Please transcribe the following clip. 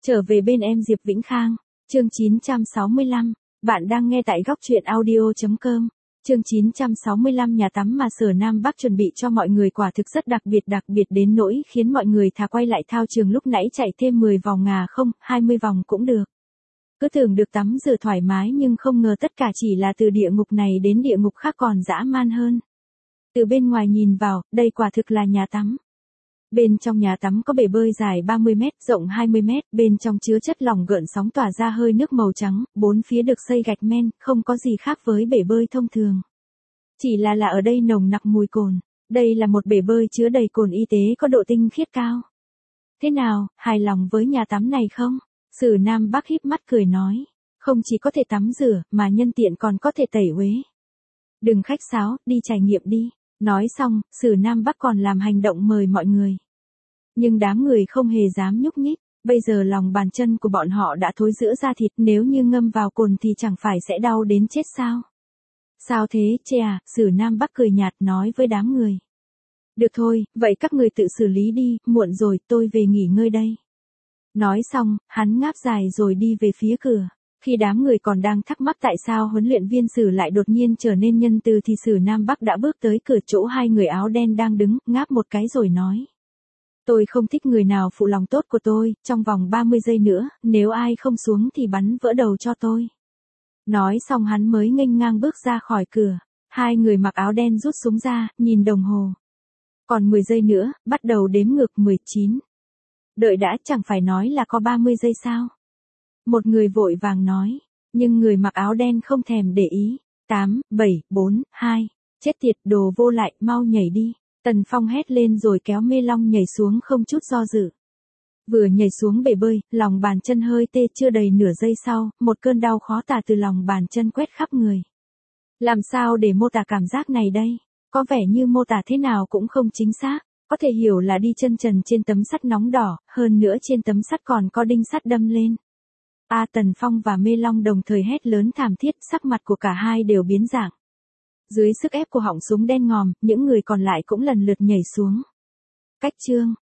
Trở về bên em Diệp Vĩnh Khang, chương 965, bạn đang nghe tại góc truyện audio.com. Chương 965 nhà tắm mà Sở Nam Bắc chuẩn bị cho mọi người quả thực rất đặc biệt đến nỗi khiến mọi người thà quay lại thao trường lúc nãy chạy thêm 10 vòng không, 20 vòng cũng được. Cứ tưởng được tắm rửa thoải mái nhưng không ngờ tất cả chỉ là từ địa ngục này đến địa ngục khác còn dã man hơn. Từ bên ngoài nhìn vào, đây quả thực là nhà tắm. Bên trong nhà tắm có bể bơi dài 30 mét, rộng 20 mét, bên trong chứa chất lỏng gợn sóng tỏa ra hơi nước màu trắng, bốn phía được xây gạch men, không có gì khác với bể bơi thông thường. Chỉ là ở đây nồng nặc mùi cồn, đây là một bể bơi chứa đầy cồn y tế có độ tinh khiết cao. Thế nào, hài lòng với nhà tắm này không? Sử Nam Bắc híp mắt cười nói, không chỉ có thể tắm rửa, mà nhân tiện còn có thể tẩy uế. Đừng khách sáo, đi trải nghiệm đi. Nói xong, Sử Nam Bắc còn làm hành động mời mọi người. Nhưng đám người không hề dám nhúc nhích, bây giờ lòng bàn chân của bọn họ đã thối rữa ra thịt, nếu như ngâm vào cồn thì chẳng phải sẽ đau đến chết sao? Sao thế, chê à? Sử Nam Bắc cười nhạt nói với đám người. Được thôi, vậy các người tự xử lý đi, muộn rồi, tôi về nghỉ ngơi đây. Nói xong, hắn ngáp dài rồi đi về phía cửa. Khi đám người còn đang thắc mắc tại sao huấn luyện viên Sử lại đột nhiên trở nên nhân từ thì Sử Nam Bắc đã bước tới cửa chỗ hai người áo đen đang đứng, ngáp một cái rồi nói. Tôi không thích người nào phụ lòng tốt của tôi, trong vòng 30 giây nữa, nếu ai không xuống thì bắn vỡ đầu cho tôi. Nói xong hắn mới nghênh ngang bước ra khỏi cửa. Hai người mặc áo đen rút súng ra, nhìn đồng hồ. Còn 10 giây nữa, bắt đầu đếm ngược 19. Đợi đã, chẳng phải nói là có 30 giây sao? Một người vội vàng nói, nhưng người mặc áo đen không thèm để ý. 8, 7, 4, 2, chết tiệt, đồ vô lại, mau nhảy đi. Tần Phong hét lên rồi kéo Mê Long nhảy xuống không chút do dự. Vừa nhảy xuống bể bơi, lòng bàn chân hơi tê, chưa đầy nửa giây sau, một cơn đau khó tả từ lòng bàn chân quét khắp người. Làm sao để mô tả cảm giác này đây? Có vẻ như mô tả thế nào cũng không chính xác. Có thể hiểu là đi chân trần trên tấm sắt nóng đỏ, hơn nữa trên tấm sắt còn có đinh sắt đâm lên. Tần Phong và Mê Long đồng thời hét lớn thảm thiết, sắc mặt của cả hai đều biến dạng. Dưới sức ép của họng súng đen ngòm, những người còn lại cũng lần lượt nhảy xuống. Cách chương